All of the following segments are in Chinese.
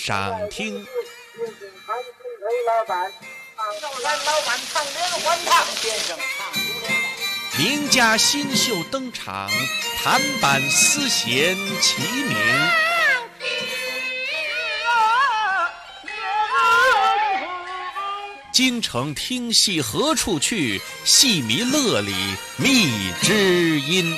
赏听。名家新秀登场，弹板丝弦齐鸣。京城听戏何处去？戏迷乐里觅知音。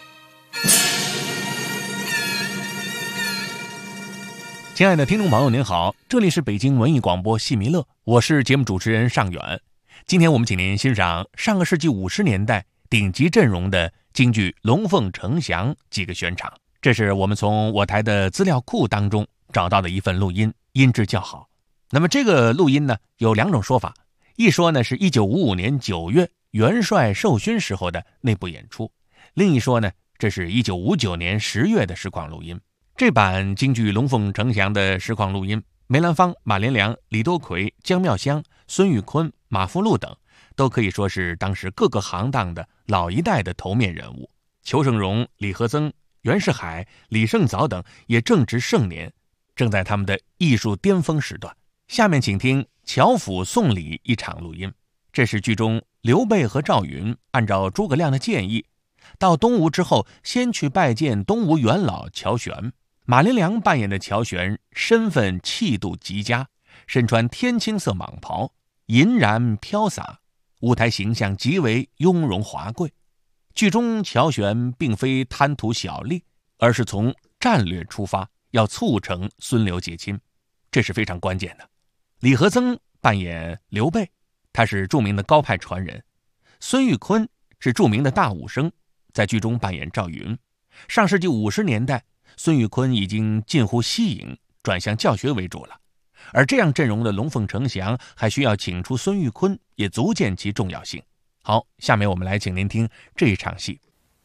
亲爱的听众朋友您好，这里是北京文艺广播戏迷乐，我是节目主持人尚远。今天我们请您欣赏上个世纪50年代顶级阵容的京剧《龙凤呈祥》几个选场，这是我们从我台的资料库当中找到的一份录音，音质较好。那么这个录音呢，有两种说法，一说呢是1955年9月元帅授勋时候的那部演出，另一说呢，这是1959年10月的实况录音。这版京剧《龙凤呈祥》的实况录音，梅兰芳、马连良、李多奎、姜妙香、孙玉坤、马福禄等都可以说是当时各个行当的老一代的头面人物。裘盛戎、李和曾、袁世海、李胜藻等也正值盛年，正在他们的艺术巅峰时段。下面请听乔府送礼一场录音，这是剧中刘备和赵云按照诸葛亮的建议，到东吴之后先去拜见东吴元老乔玄。马连良扮演的乔玄身份气度极佳，身穿天青色蟒袍，银然飘洒，舞台形象极为雍容华贵。剧中乔玄并非贪图小利，而是从战略出发，要促成孙刘结亲，这是非常关键的。李和曾扮演刘备，他是著名的高派传人。孙玉坤是著名的大武生，在剧中扮演赵云。上世纪50年代，孙玉坤已经近乎息影，转向教学为主了。而这样阵容的《龙凤呈祥》还需要请出孙玉坤，也足见其重要性。好，下面我们来请您听这一场戏。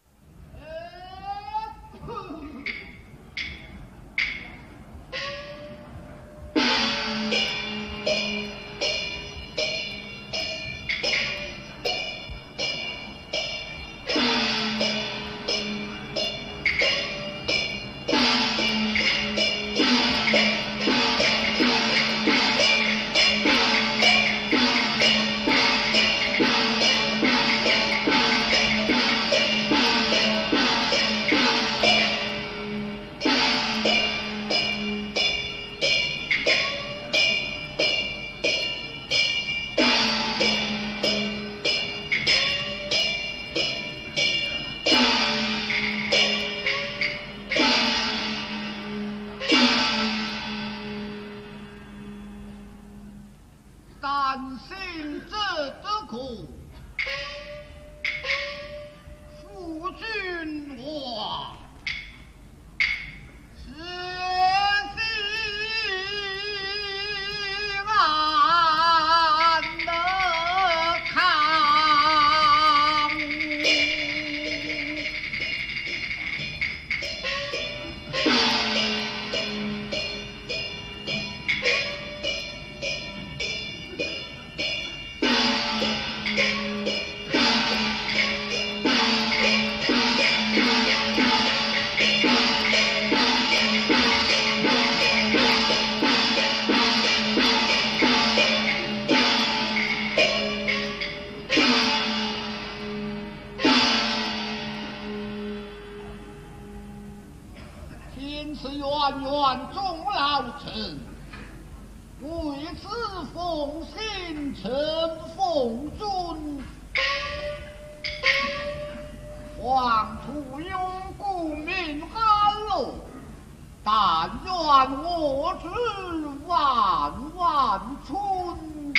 今此远远众老臣，为此奉行承奉尊，黄土拥故民安乐，但愿我之万万春。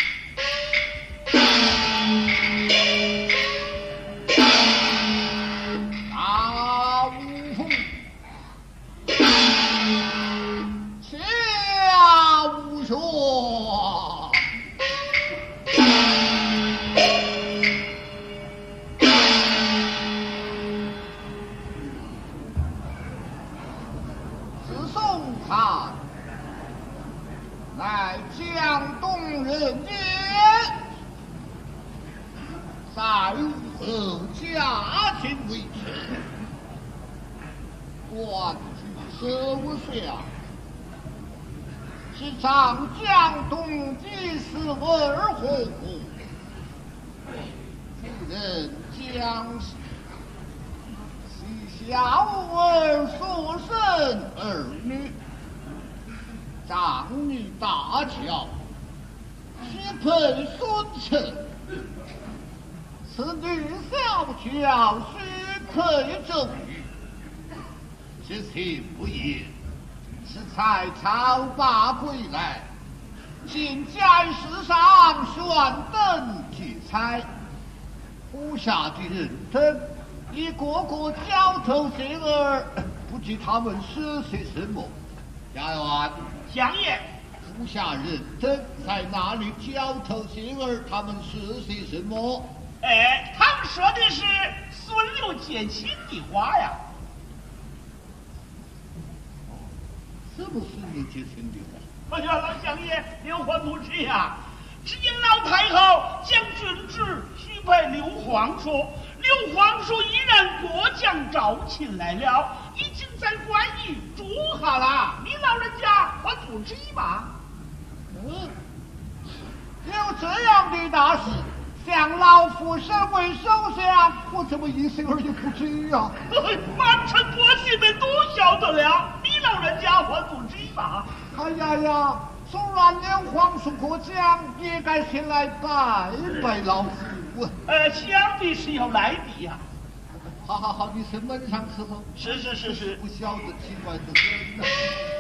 乃江东人也，在何家庭为臣？官居手下， 是长江东击死而活乎？人将死，系小儿所生儿女，长女大乔，许配孙臣。此女小乔，许配周瑜。此情不言，是才朝罢归来，今在世上悬灯结彩。湖下的人等一个个交头接耳，不知他们是些什么。家园相爷， 湖下人等在哪里交头接耳？他们是些什么？ 哎，他们说的是孙刘结亲的话呀。 什么孙刘结亲的话？ 哎呀，老相爷，刘皇不知呀。只因老太后将郡职许配刘皇叔，刘皇叔依然过江招亲来了，已经在官驿住下了。你老人家还不知吧？ 有这样的大事，向老夫身为首相，我怎么一心儿也不知呀？ 满城百姓们都晓得了，你老人家还不知吧？ 哎呀呀！纵然刘皇叔过江，也该先来拜拜老夫。 想必是要来的呀。 好，你是门上伺候。 是。 不晓得奇怪的很呐。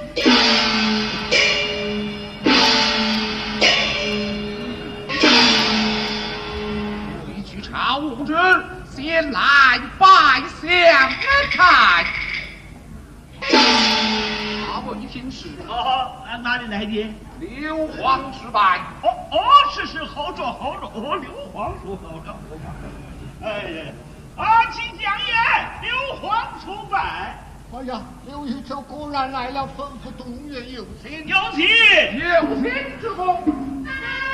回去朝旨，先来拜相看。一听是哪里来的？ 刘皇之拜。 是好着。刘皇叔好着。请相爷，刘皇叔拜。 哎呀，刘豫州果然来了，吩咐动员有请。 有请之功。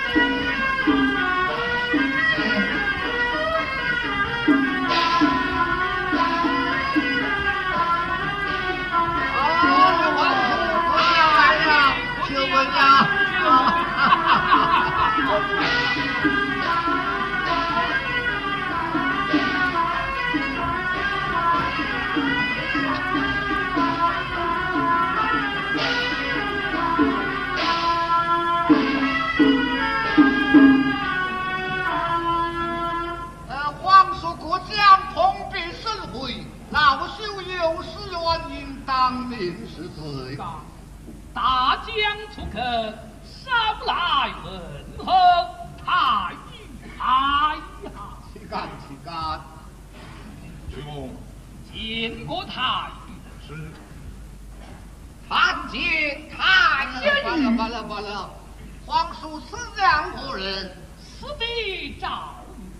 皇叔过江，蓬荜生辉，老朽有失原因，当面是罪。 大将出客，少来问候，太尉岂敢！ 徐公， 见过太尉。 是。 参见太尉。罢了，皇叔是两个人。 是的，赵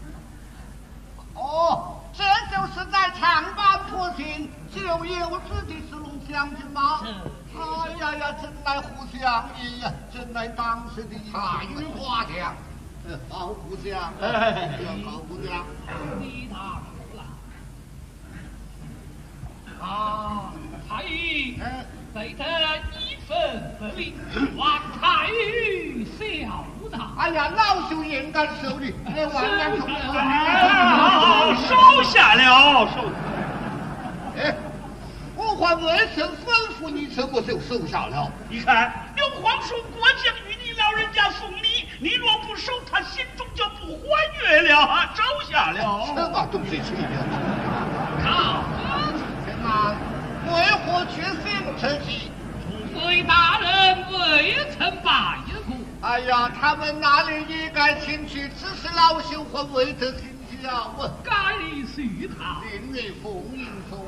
这就是在长坂坡前就有指的石龙将军吗？哎呀，真乃胡相爷呀，真乃当时的大御花将。好胡相，好胡将。 你他了。太尉，被他一分不离，望太尉小他。 哎呀，老朽应该受理，万重收下了。 我还未曾吩咐你，怎么就收下了？ 你看，刘皇叔过江与你老人家送礼，你若不收，他心中就不欢悦了。收下了。 什么东西去了？ 好， 天哪！为何决心成疾？ 诸位大人未曾拜过。 哎呀，他们哪里也该前去，只是老朽还未得请教。 该许他。 令你奉迎奉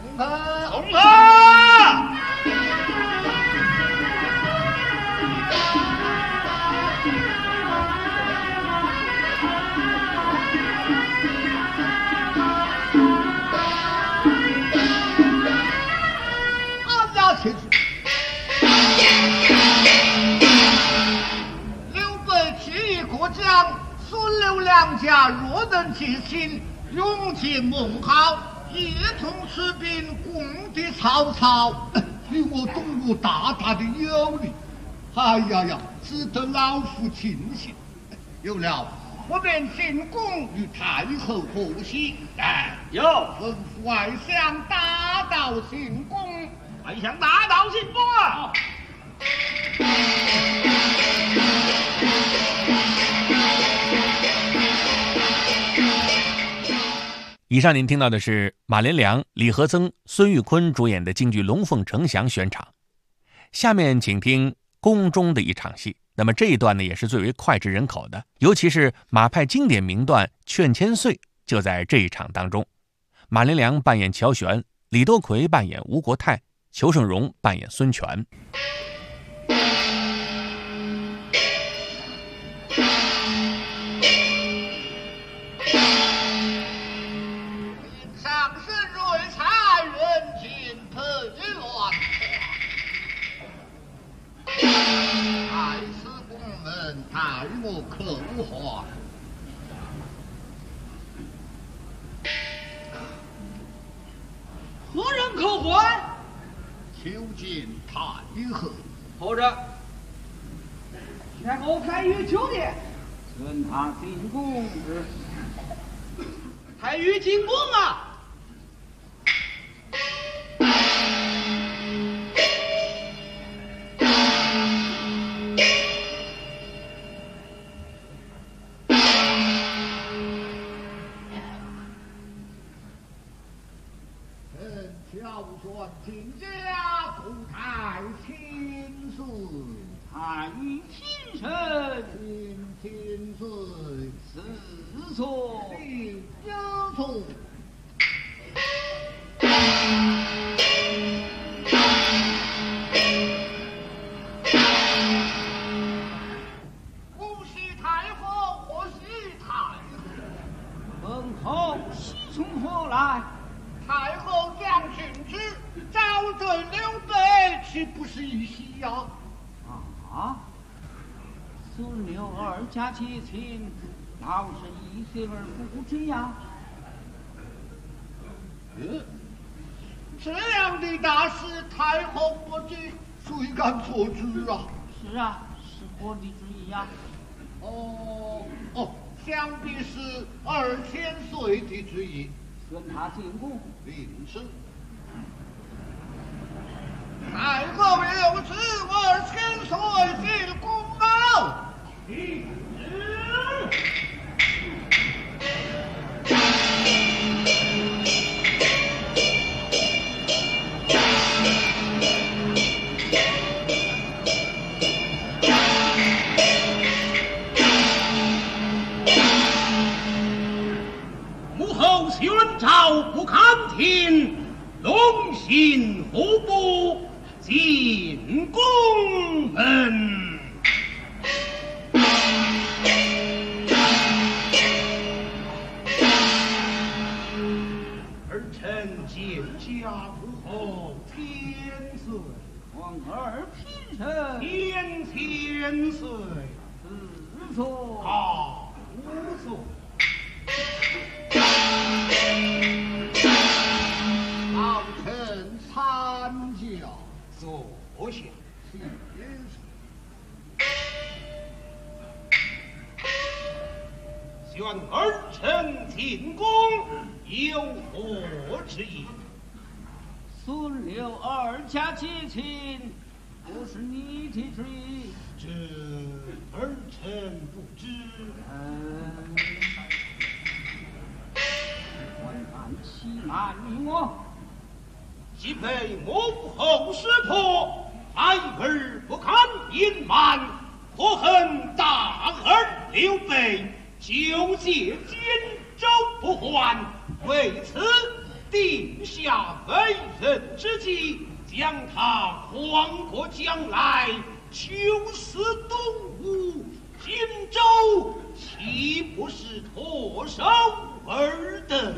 前去。刘备起义过江，孙刘两家若能结亲，永结盟好，一同出兵攻敌曹操，与我东吴大大的有利。 哎呀呀，值得老夫庆幸。有了，我便进宫与太后贺喜。哎， 有吩咐外相打道行宫。 外相大道行宫啊！ 以上您听到的是马连良、李和曾、孙玉坤主演的京剧《龙凤呈祥》选场。下面请听宫中的一场戏。那么这一段呢，也是最为脍炙人口的，尤其是马派经典名段《劝千岁》就在这一场当中。马连良扮演乔玄，李多奎扮演吴国泰，裘盛戎扮演孙权。 上是瑞才人尽配乱，太师公们待我可还。 何人可还？ 求见太后。 候着。然后太尉求见。遵他进宫之。太尉进宫啊！ 乔玄进家，故太亲岁。 太尉亲身亲岁四错。 第九错。恭喜太后，贺喜太后。 本后喜从何来？ 太后将军之招赘刘备，岂不是一喜呀？ 啊！孙刘二家结亲，倒是一喜而不知呀。 这样的大事，太后不知，谁敢做主啊？ 是啊，是我的旨意呀。 想必是2000岁的旨意。 跟他进宫。 领是。太后有旨，2000岁进宫啊！ 母后宣召不堪听，龙行虎步进宫门。儿臣见家母后千岁， 皇儿平身千岁， 四错。 无错。 老臣参教， 坐下。宣儿臣进宫，有何之意？ 孙刘二家结亲，不是你的旨意。 这儿臣不知。 还敢欺瞒于我？ 既被母后识破，孩儿不堪隐瞒，可恨大儿刘备纠结荆州不还，为此定下为人之计，将他诓过江来，囚死东吴。荆州岂不是唾手而得？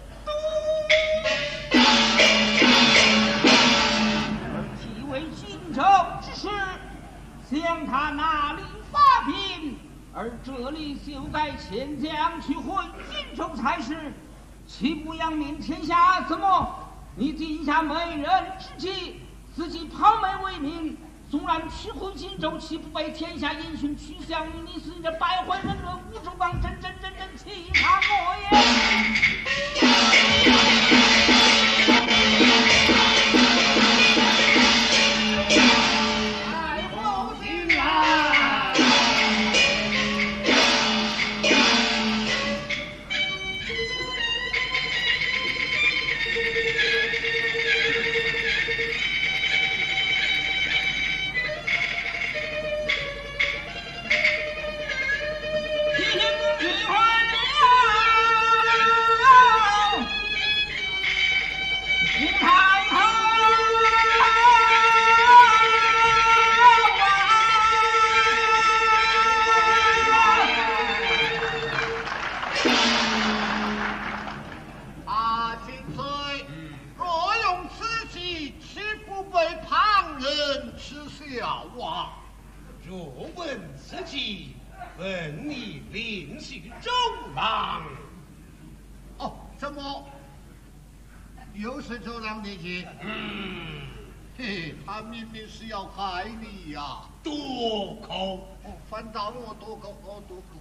而既为荆州之事，向他那里发兵，而这里就该遣将去回荆州才是，岂不扬名天下？怎么你定下美人之计，自己抛媚为名， 纵然取回荆州，岂不被天下英雄取笑你是这败坏人伦、无主帮，真欺他我也！ 太后进来。 若问此计，问你领系周郎。 哦，什么？又是周郎的计？嘿嘿，他明明是要害你呀！ 多口！ 哦，反倒我多口，哦，多口。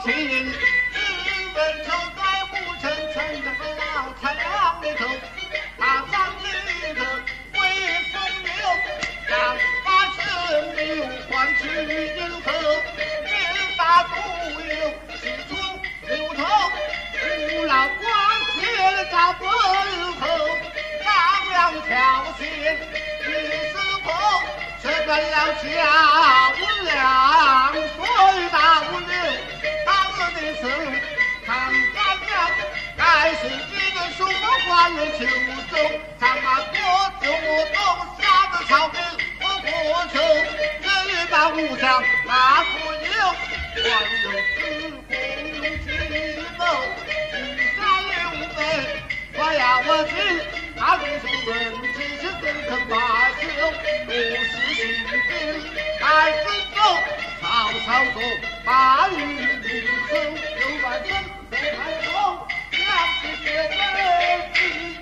心，只问愁在古城城的老菜郎里头，他长里头威风流，让把生命换取银河，人大都有西出流头，无老光铁照本后，丈量条线一丝破，这个老家无量水大无流，当日的事常干了，该是这个书换了秋收，长马过就我东下的草坪我过秋，这一把武将马不有，还有自公用计谋，一山六北我要我去，他的书人只是更肯罢休，不是新兵来分走，曹操走把雨领走，有把阵都开口，两只血为敌。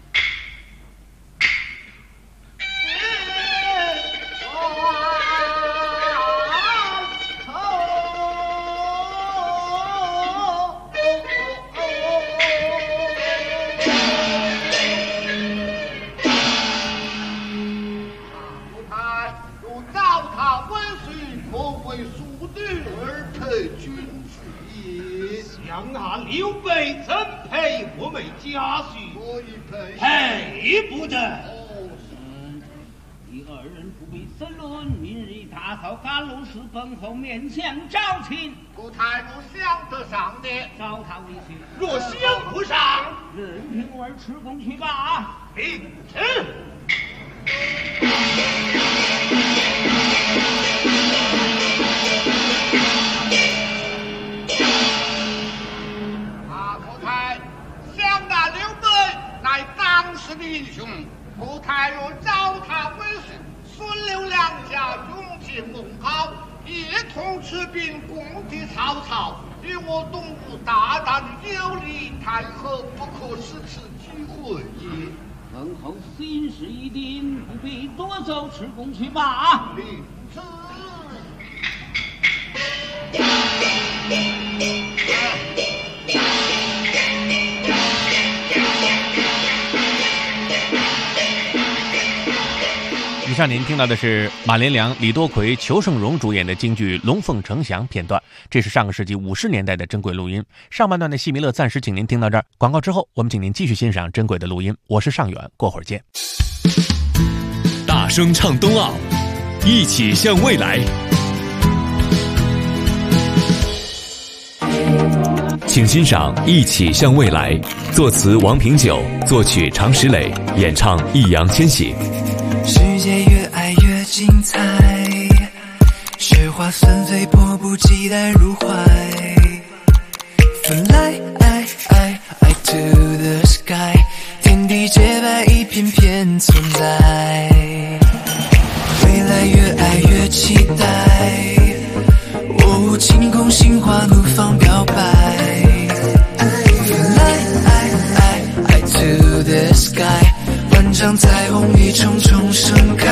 想下刘备怎配我们家婿？ 可以配不得。 你二人不必争论，明日大嫂甘露寺奔后面前招亲。 故太如想得上的， 招他为婿。 若想不上， 任凭我儿吃功去吧。 并吃。 的英雄，故太若招他为婿，孙刘两家永结盟好，一同持兵攻击曹操，与我东吴大大的有利，谈何不可失此机会也？ 等候心事已定，不必多走，吃功去吧。 领旨。 以上您听到的是马连良、李多奎、裘盛戎主演的京剧《龙凤呈祥》片段，这是上个世纪50年代的珍贵录音。上半段的戏迷乐暂时请您听到这儿，广告之后我们请您继续欣赏珍贵的录音。我是尚远，过会儿见。 大声唱冬奥，一起向未来。请欣赏《一起向未来》，作词王平久，作曲常石磊，演唱易烊千玺。 世界越爱越精彩，雪花纷飞，迫不及待入怀。Fly to the sky， 天地洁白，一片片存在。未来越爱越期待，哦，晴空心花怒放表白。Fly to the sky， 万丈彩虹一重重盛开。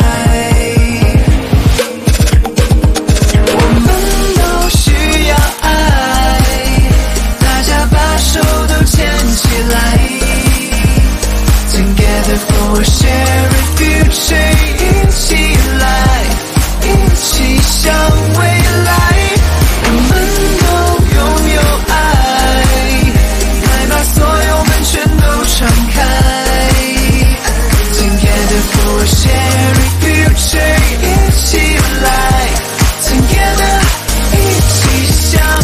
我们都需要爱，大家把手都牵起来。Together for a shared future， 一起来，一起向未来。我们都拥有爱，来把所有门全都敞开。Together for a shared future， 一起来 Together， 一起向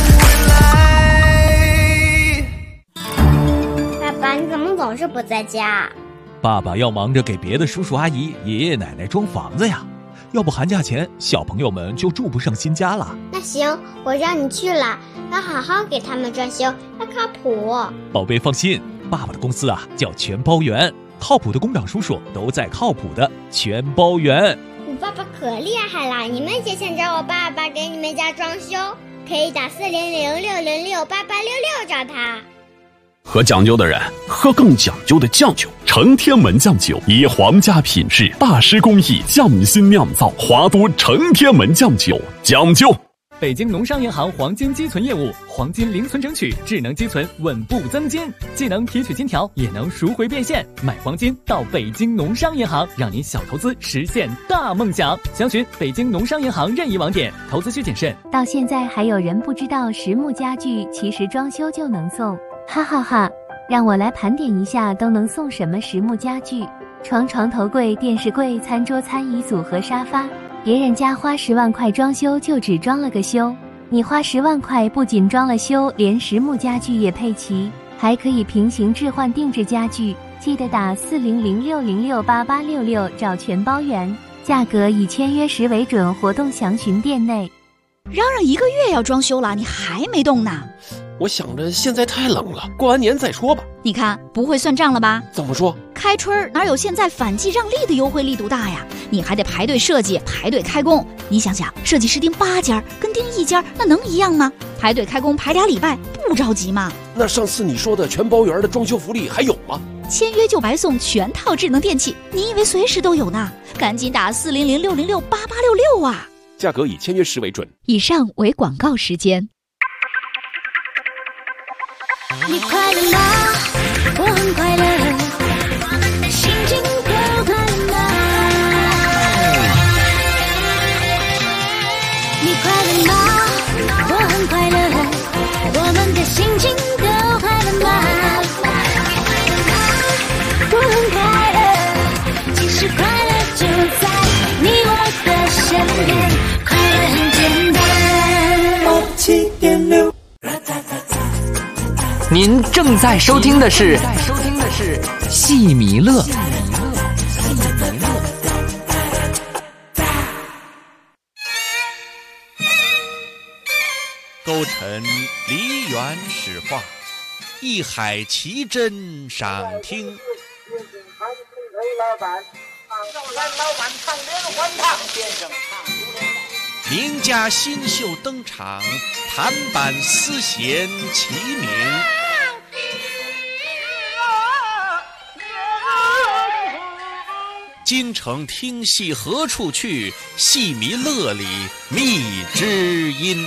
未来。 爸爸，你怎么总是不在家？ 爸爸要忙着给别的叔叔阿姨、爷爷奶奶装房子呀，要不寒假前小朋友们就住不上新家了。 那行，我让你去了，要好好给他们装修，要靠谱。 宝贝放心，爸爸的公司啊叫全包园，靠谱的工长叔叔都在靠谱的全包园。 我爸爸可厉害了，你们也想找我爸爸给你们家装修，可以打400-606-8866找他。 喝讲究的人喝更讲究的酱酒，成天门酱酒以皇家品质、大师工艺匠心酿造，华都成天门酱酒，讲究。 北京农商银行黄金积存业务，黄金零存整取，智能积存，稳步增金，既能提取金条，也能赎回变现。买黄金到北京农商银行，让您小投资实现大梦想。详询北京农商银行任意网点，投资需谨慎。 到现在还有人不知道实木家具其实装修就能送，哈哈哈！让我来盘点一下都能送什么实木家具：床、床头柜、电视柜、餐桌、餐椅组合、沙发。别人家花10万块装修就只装了个修，你花10万块不仅装了修，连实木家具也配齐，还可以平行置换定制家具。记得打4006068866找全包圆，价格以签约时为准，活动详询店内。 嚷嚷1个月要装修了，你还没动呢？ 我想着现在太冷了，过完年再说吧。 你看不会算账了吧？ 怎么说？ 开春哪有现在反季让利的优惠力度大呀？你还得排队设计，排队开工。你想想，设计师订8家跟订1家那能一样吗？排队开工排2礼拜，不着急吗？ 那上次你说的全包圆的装修福利还有吗？ 签约就白送全套智能电器，你以为随时都有呢？赶紧打4006068866啊！ 价格以签约时为准。 以上为广告时间。 你快乐吗？我很快乐，我们的心情都快乐吗？你快乐吗？我很快乐，我们的心情都快乐吗？我很快乐，其实快乐就在你我的身边，快乐很简单。87.6。 您正在收听的是戏迷乐。 勾陈梨园史话，一海奇珍赏听。名家新秀登场，弹板丝弦齐鸣。京城听戏何处去？戏迷乐里觅知音。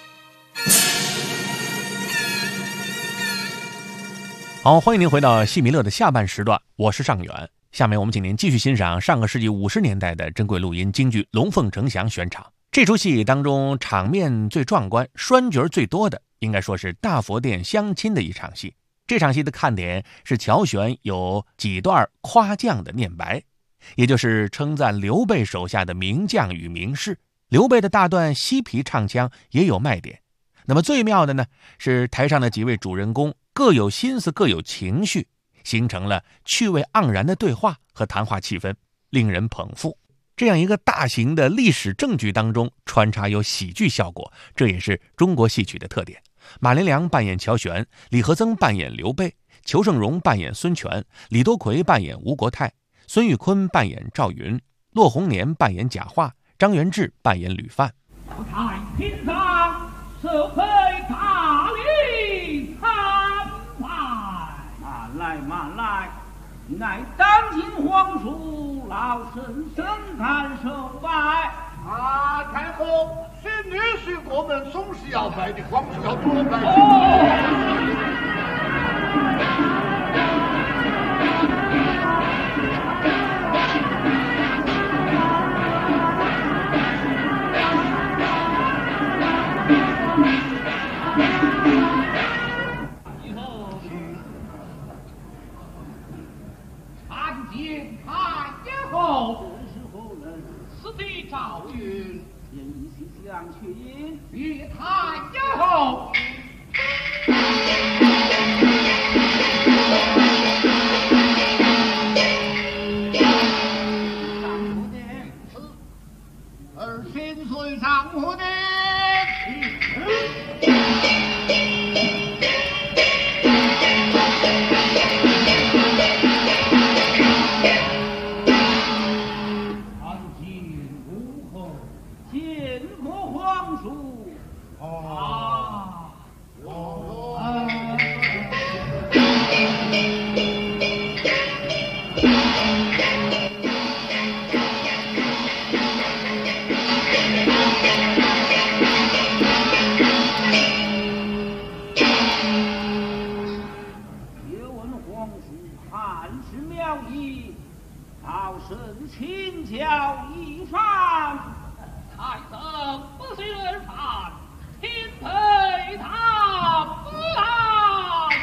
好，欢迎您回到戏迷乐的下半时段，我是尚远。下面我们请您继续欣赏上个世纪50年代的珍贵录音京剧《龙凤呈祥》选场。这出戏当中场面最壮观、栓角最多的，应该说是大佛殿相亲的一场戏。这场戏的看点是乔玄有几段夸将的念白，也就是称赞刘备手下的名将与名士。刘备的大段嬉皮唱腔也有卖点。那么最妙的呢，是台上的几位主人公各有心思，各有情绪，形成了趣味盎然的对话和谈话气氛，令人捧腹。这样一个大型的历史正剧当中穿插有喜剧效果，这也是中国戏曲的特点。马连良扮演乔玄，李和曾扮演刘备，裘盛戎扮演孙权，李多奎扮演吴国泰，孙玉坤扮演赵云，骆红年扮演贾化，张元志扮演吕范。 太平上社会大礼参拜，慢来慢来，乃当今皇叔老臣深感受拜。 啊，太后，是女婿过门总是要拜的，皇叔要多拜。 赵云言一心相群， 与他以后。 上府的儿心随上府的。 请教一番。 太僧不许人犯，钦陪他不来。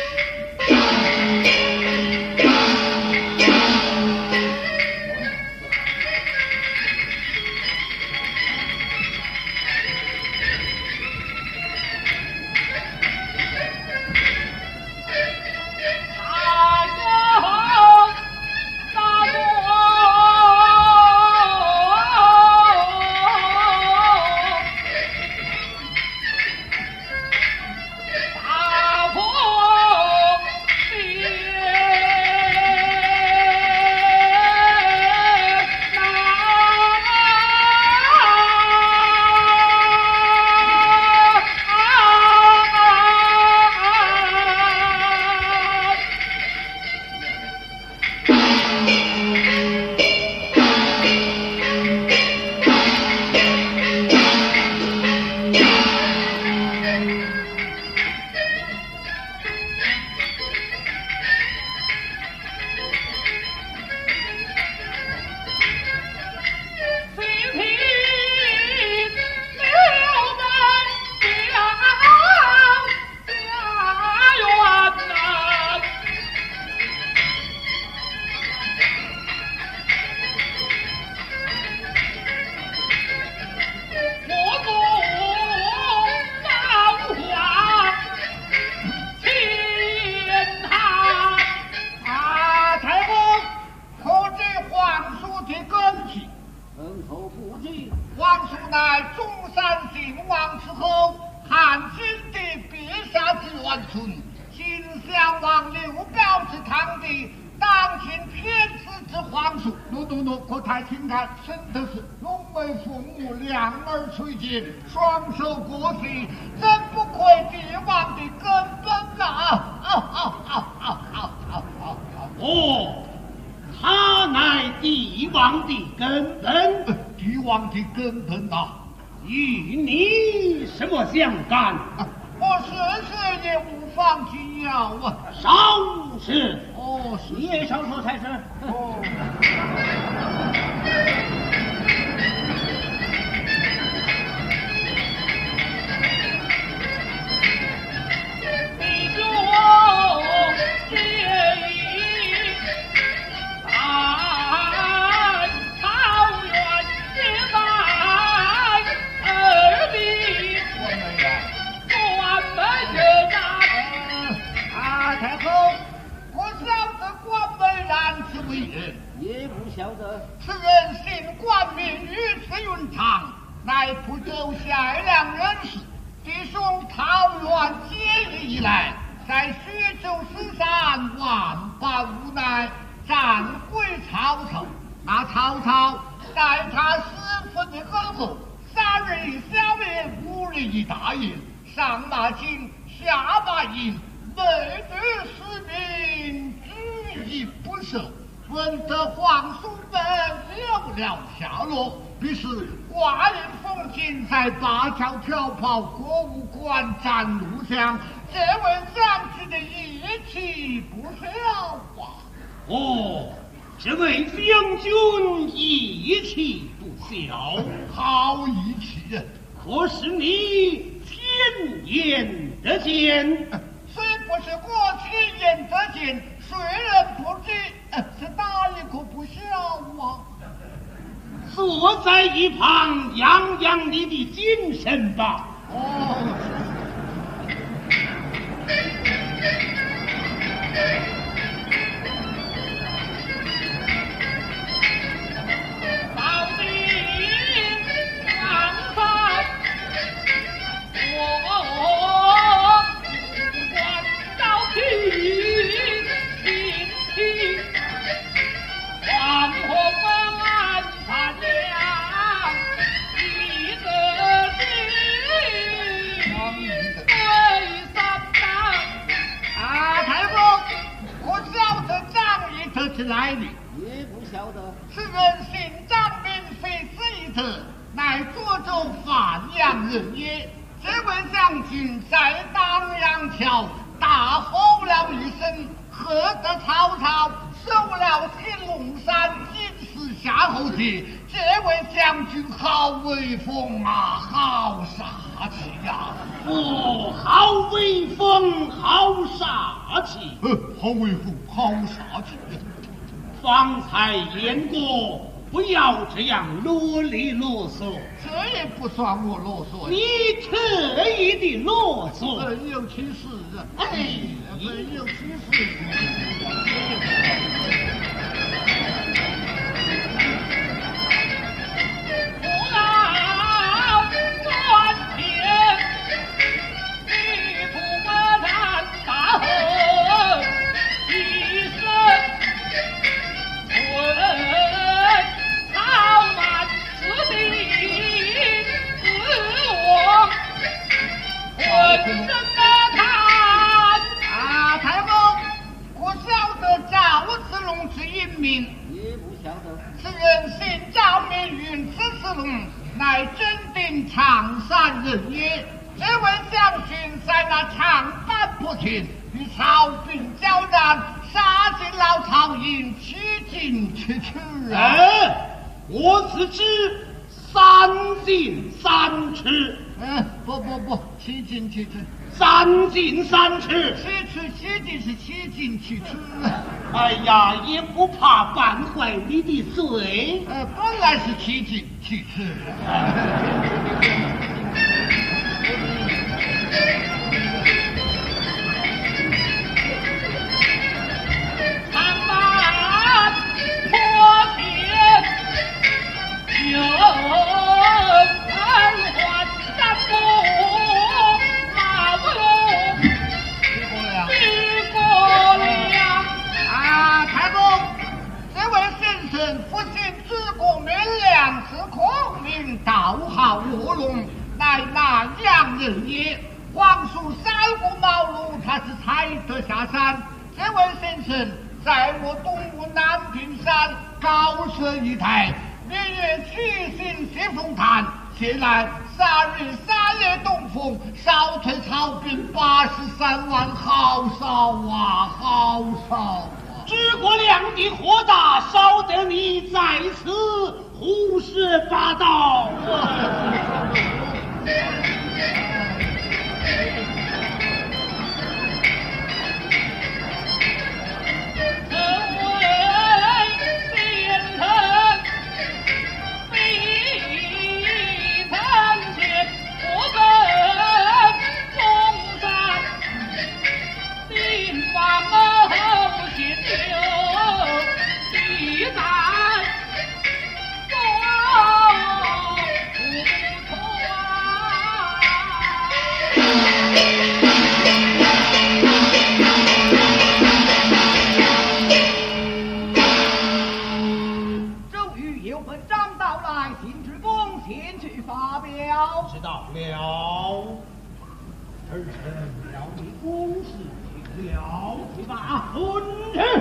双手过膝，真不愧帝王的根本呐！ 哦，他乃帝王的根本， 帝王的根本呐， 与你什么相干？ 我事事也无妨紧要啊， 少事。 哦， 你也少说才是。 哦。 也不晓得， 此人姓冠，名于慈云堂，乃蒲州夏良人士。弟兄桃园结义以来，在徐州石山万般无奈，战归曹操。那曹操待他十分的恩厚，3日一小宴，5日一大宴，上马金，下马银，内女士兵举一不受。闻得皇叔们有了下落，必是挂印封金，在灞桥挑袍国务馆站路上，这位将军的义气不小啊！ 哦，这位将军义气不小， 好义气啊！ 可是你千言得见？ 虽不是我千言得见，谁人不知？是哪一个不小啊？ 坐在一旁养养你的精神吧。 哦。 到底刚才我不管到底亲戚。黄河方案判了一个心，为三当。 太公，我晓得张翼德之来历， 也不晓得。 此人姓张，名非子翼德，乃涿州范阳人也。这位将军在当阳桥大吼了一声，喝得曹操收了青龙山，金石夏侯惇，这位将军好威风啊，好杀气呀！ 哦，好威风，好杀气。 好威风，好杀气。 方才言过，不要这样啰里啰嗦。 这也不算我啰嗦， 你特意的啰嗦。 有其事啊！有其事。此人姓赵，名云，此次龙，乃真定常山人也。这位将军在那长坂不停，与曹兵交战，杀进老曹营，取进去啊！ 我只知3进3出。 不，七进七出。 3进3出。 七进是七进七出。 哎呀，也不怕绊坏你的嘴。 本来是七进七出。道号卧龙，乃南阳人也。皇叔三顾茅庐，他是才得下山。这位先生在我东吴南屏山高设一台，明月举行谢风坛。现来3日3夜东风，少退曹兵83万，好少啊，好少啊！ 诸葛亮的火大，少得你在此胡说八道。 知道了，儿臣了你公事了，去吧，遵旨。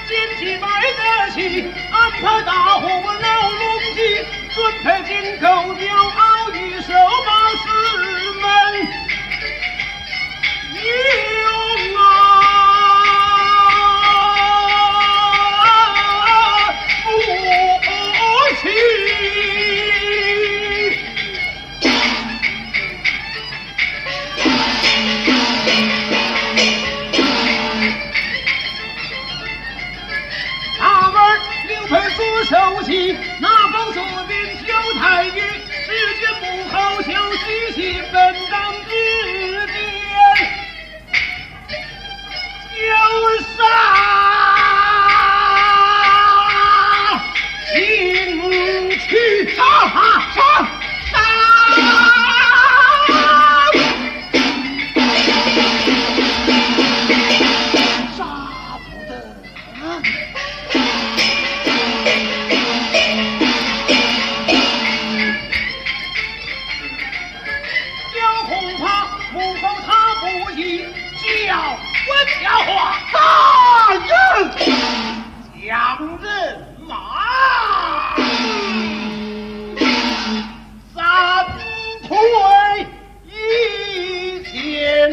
先祭拜得齐，安排大伙老龙旗，准备金口鸟傲于手把师门用不齐。手起那方所bin小太尉，只见幕后小举行本当之间，有杀进去杀！将人马三退一前。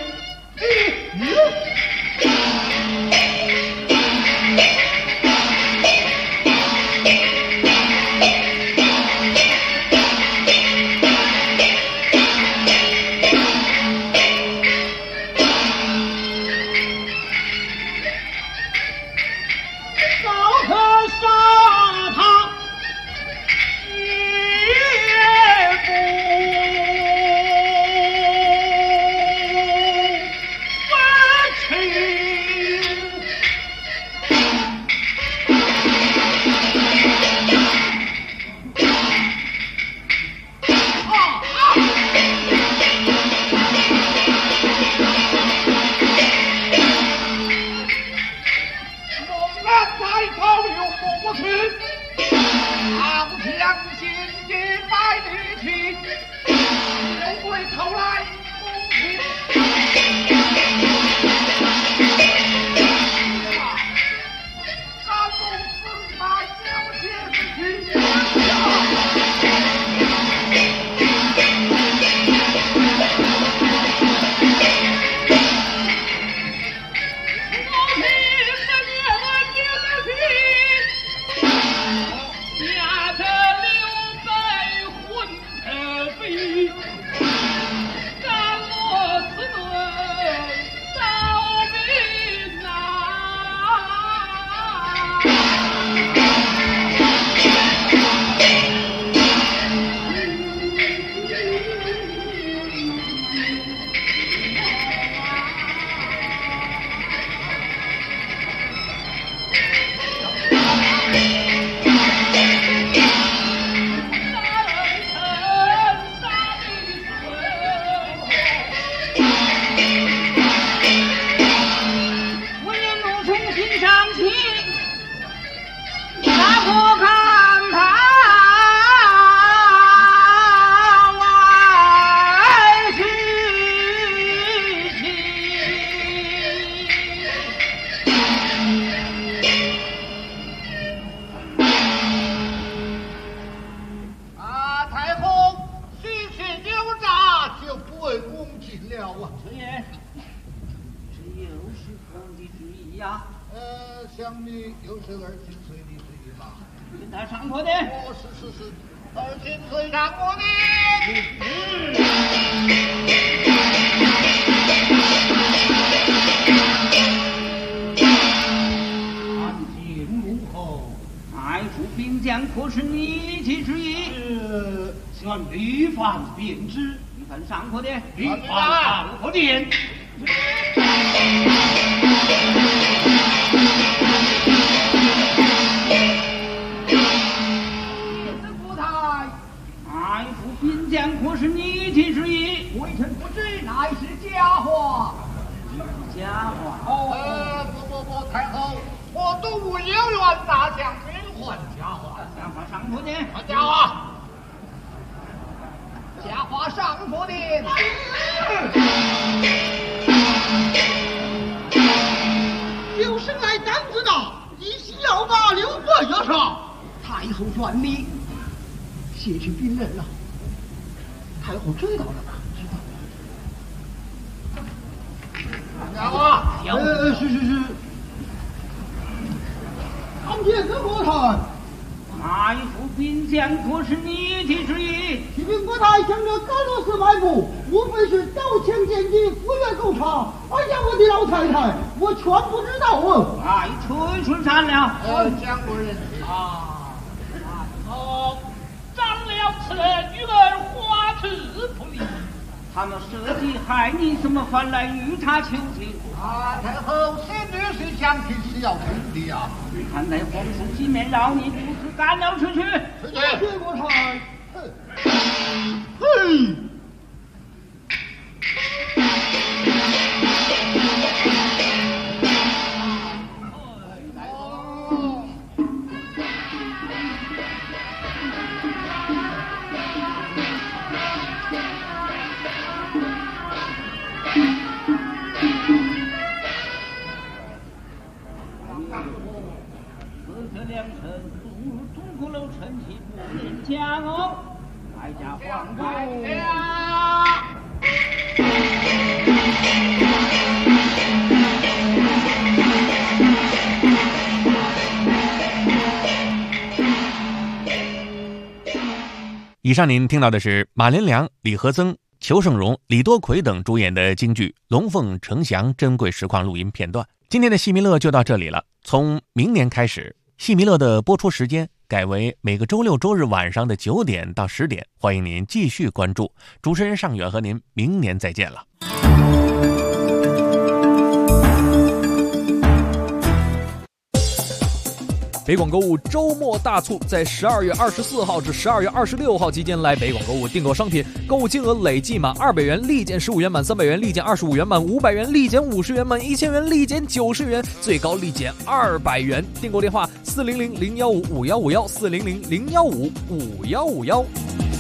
想你又是20岁的之意吧？ 跟他上课的。 哦，是，20岁上课的。 案情如何？爱父兵将可是你己之意？ 希望律法便知。 律法上课的。 律法上课的。 爱父兵将可是你己之意？ 微臣不知，乃是假话。 假话？ 不，太后，我独无有缘大将军还假话。 假话上课的。 假话。假话上课的。有生来胆子大，一心要把刘关押上。太后传命，卸去兵刃了。太后知道了吧？知道了。是。参见德国台。 那一副兵将可是你的旨意？ 启禀国台，向着格罗斯迈步，无非是刀枪剑戟、斧钺钩叉。哎呀，我的老太太，我全不知道啊！ 哎，吹善了。 将国人啊。 长了此女儿花痴不离， 他们设计害你，怎么反来与他求情？ 太后，仙女是相亲是要听的呀。 看在皇叔体面，让你不是赶了出去。 谢谢国台。嘿。 这良辰，中国楼臣妻不能将哦，哀家皇姑。 以上您听到的是马连良、李和曾、裘盛戎、李多奎等主演的京剧《龙凤呈祥》珍贵实况录音片段。今天的戏迷乐就到这里了。从明年开始，戏迷乐的播出时间改为每个周六周日晚上的9点到10点，欢迎您继续关注。主持人尚远和您明年再见了。 北广购物周末大促，在12月24号至12月26号期间来北广购物订购商品，购物金额累计满200元立减15元，满300元立减25元，满500元立减50元，满1000元立减90元，最高立减200元。订购电话400-015-5151，400-015-5151。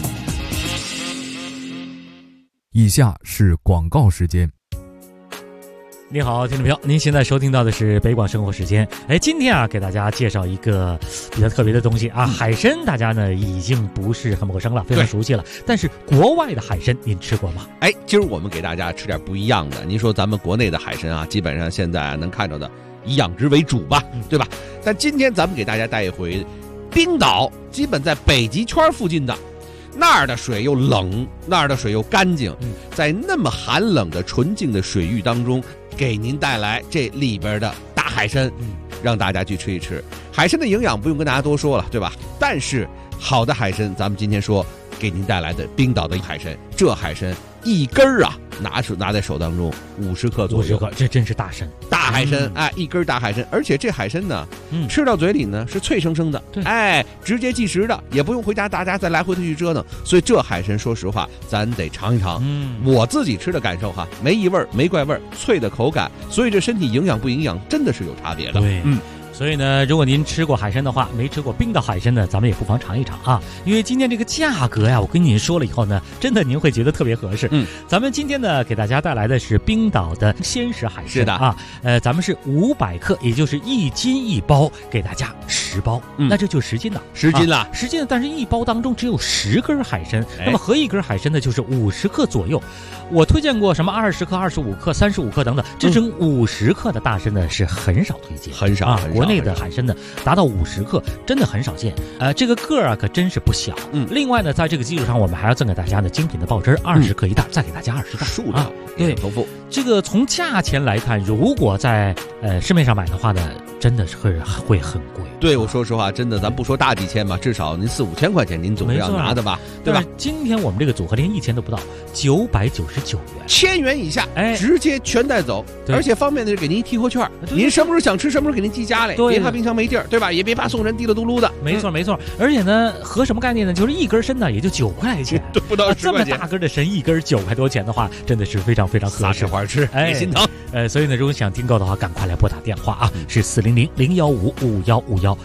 以下是广告时间。 你好，听众朋友，您现在收听到的是北广生活时间。今天啊，给大家介绍一个比较特别的东西啊，海参，大家呢已经不是很陌生了，非常熟悉了。但是国外的海参您吃过吗？ 今儿我们给大家吃点不一样的。您说咱们国内的海参啊，基本上现在能看到的以养殖为主吧，对吧？但今天咱们给大家带一回冰岛，基本在北极圈附近的。那儿的水又冷，那儿的水又干净，在那么寒冷的纯净的水域当中，给您带来这里边的大海参，让大家去吃一吃。海参的营养不用跟大家多说了，对吧？但是好的海参，咱们今天说给您带来的冰岛的海参，这海参一根儿啊，拿在手当中50克左右， 这真是大参， 大海参，一根大海参，而且这海参呢，吃到嘴里呢是脆生生的，直接即食的，也不用回家大家再来回的去折腾，所以这海参说实话，咱得尝一尝。我自己吃的感受哈，没异味，没怪味，脆的口感，所以这身体营养不营养真的是有差别的。 对，所以呢，如果您吃过海参的话，没吃过冰岛海参呢，咱们也不妨尝一尝啊。因为今天这个价格呀，我跟您说了以后呢，真的您会觉得特别合适。咱们今天呢，给大家带来的是冰岛的鲜食海参， 是的啊，咱们是500克，也就是1斤1包，给大家10包，那这就10斤了 ，10斤了 ，10斤了。但是1包当中只有10根海参，那么合一根海参呢，就是50克左右。我推荐过什么20克、25克、35克等等，这种50克的大参呢是很少推荐， 很少啊。国内的海参呢达到50克真的很少见，这个个儿啊可真是不小。另外呢，在这个基础上，我们还要赠给大家呢精品的爆汁20克一袋，再给大家20袋， 数量对丰富。 这个从价钱来看，如果在市面上买的话呢，真的是会很贵。 对，我说实话，真的，咱不说大几千吧，至少您4-5千块钱，您总是要拿的吧，对吧？ 今天我们这个组合连1000都不到，999元 ，1000元以下，直接全带走，而且方便的是给您提货券，您什么时候想吃，什么时候给您寄家来，别怕冰箱没地儿，对吧？也别怕送人滴了嘟噜的。 没错没错，而且呢，合什么概念呢？就是一根参呢，也就9块钱， 对，不到10块钱。 这么大根的参，一根9块多钱的话，真的是非常非常合适， 撒花吃，别心疼。 所以呢，如果想订购的话，赶快来拨打电话啊，是400-015-5151。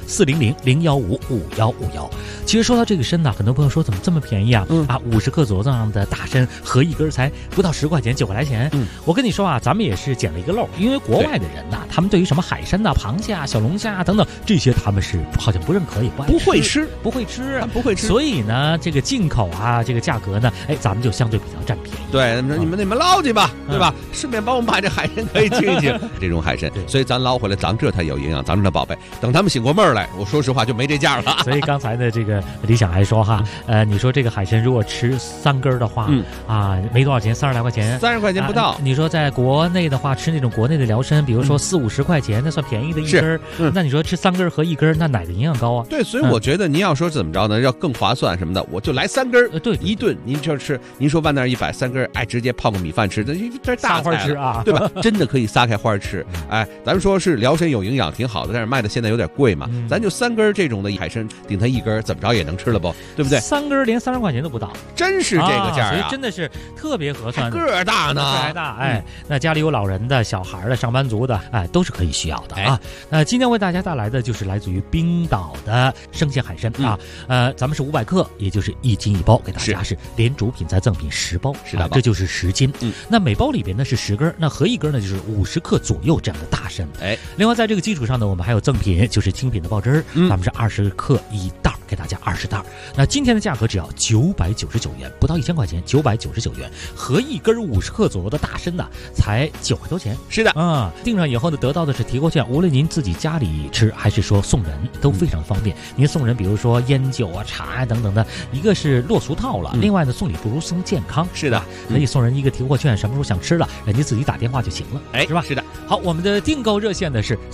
400-015-5151。其实说到这个参呢，很多朋友说怎么这么便宜啊，50克左右这样的大参，合一根才不到10块钱，9块来钱。我跟你说啊，咱们也是捡了一个漏，因为国外的人呐，他们对于什么海参呐、螃蟹啊、小龙虾啊等等这些，他们是好像不认可，也不会吃，不会吃。所以呢，这个进口啊，这个价格呢，咱们就相对比较占便宜。 对，你们捞去吧，对吧？顺便帮我们把这海参可以清一清，这种海参，所以咱捞回来，咱这它有营养，咱这宝贝。等他们醒过味儿来，我说实话就没这价了。 所以刚才的这个李想还说哈，你说这个海参如果吃3根的话，没多少钱，30来块钱 ，30块钱不到。 你说在国内的话，吃那种国内的辽参，比如说40-50块钱，那算便宜的一根。那你说吃3根和1根，那哪个营养高啊？ 对，所以我觉得您要说怎么着呢，要更划算什么的，我就来3根。 对， 一顿您就吃，您说万那100，3根，直接泡个米饭吃，这大菜吃啊， 对吧？真的可以撒开花吃。咱们说是辽参有营养挺好的，但是卖的现在有点贵嘛，咱就3根这种的海参，顶它1根，怎么着也能吃了不？对不对 ？3根连30块钱都不到， 真是这个价所以真的是特别合算的。 个儿大呢， 还大，那家里有老人的、小孩的、上班族的，都是可以需要的啊。那今天为大家带来的就是来自于冰岛的生鲜海参啊，咱们是500克，也就是1斤1包，给大家是连主品再赠品10包，这就是10斤。那每包里边呢是10根，那合一根呢就是50克左右这样的大参。另外在这个基础上呢，我们还有赠品，就是精品的爆汁，咱们是20克1袋，给大家20袋。那今天的价格只要999元，不到1000块钱，999元，合一根50克左右的大参呢，才9块多钱。 是的， 订上以后呢，得到的是提货券，无论您自己家里吃还是说送人，都非常方便。您送人，比如说烟酒啊、茶啊等等的，一个是落俗套了，另外呢，送礼不如送健康。 是的， 可以送人一个提货券，什么时候想吃了，人家自己打电话就行了，是吧？ 是的。 好，我们的订购热线呢是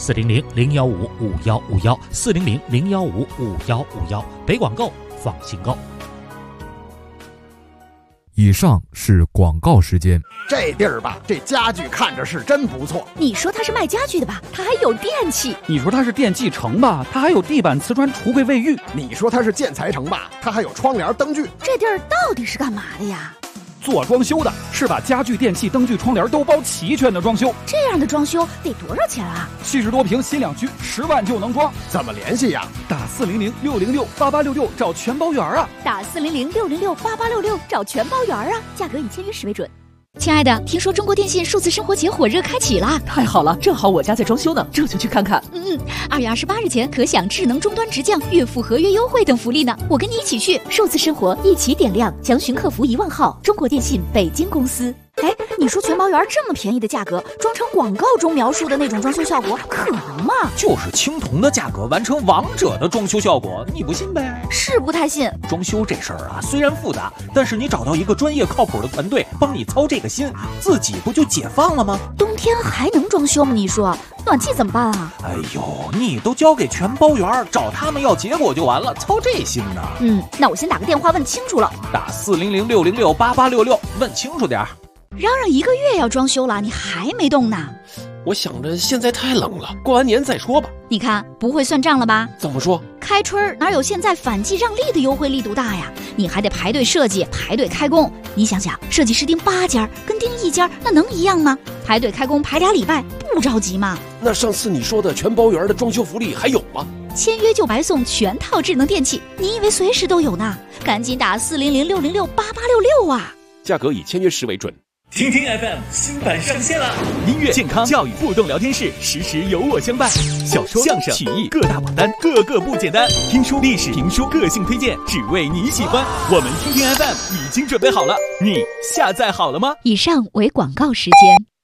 400-015-5151，400-015-5151，北广购，放心购。 以上是广告时间。 这地儿吧，这家具看着是真不错。 你说它是卖家具的吧，它还有电器。 你说它是电器城吧，它还有地板、瓷砖、橱柜、卫浴。 你说它是建材城吧，它还有窗帘、灯具。 这地儿到底是干嘛的呀？ 做装修的，是把家具、电器、灯具、窗帘都包齐全的装修。 这样的装修得多少钱啊 ？70多平新两居，10万就能装。 怎么联系呀？ 打400-606-8866找全包圆啊！ 打400-606-8866找全包圆啊！价格以签约时为准。亲爱的，听说中国电信数字生活节火热开启了， 太好了，正好我家在装修呢，这就去看看。 2月28日前可享智能终端直降、月付合约优惠等福利呢，我跟你一起去，数字生活一起点亮，详询客服1万号，中国电信北京公司。你说全包圆这么便宜的价格，装成广告中描述的那种装修效果，可能吗？ 就是青铜的价格完成王者的装修效果，你不信呗？ 是不太信。 装修这事儿啊，虽然复杂，但是你找到一个专业靠谱的团队帮你操这个心，自己不就解放了吗？ 冬天还能装修吗？你说暖气怎么办啊？ 哎呦，你都交给全包圆，找他们要结果就完了，操这心呢？ 那我先打个电话问清楚了。 打400-606-8866，问清楚点儿。 嚷嚷1个月要装修了，你还没动呢？ 我想着现在太冷了，过完年再说吧。 你看不会算账了吧？ 怎么说？ 开春哪有现在反季让利的优惠力度大呀？你还得排队设计，排队开工。你想想，设计师盯8家，跟盯1家，那能一样吗？排队开工排2礼拜，不着急吗？ 那上次你说的全包圆的装修福利还有吗？ 签约就白送全套智能电器，你以为随时都有呢？赶紧打400-606-8866啊！ 价格以签约时为准。 听听 FM 新版上线了，音乐、健康、教育、互动聊天室，时时有我相伴。小说、相声、曲艺各大榜单，个个不简单。听书、历史、评书，个性推荐，只为你喜欢。我们听听 FM 已经准备好了，你下载好了吗？ 以上为广告时间。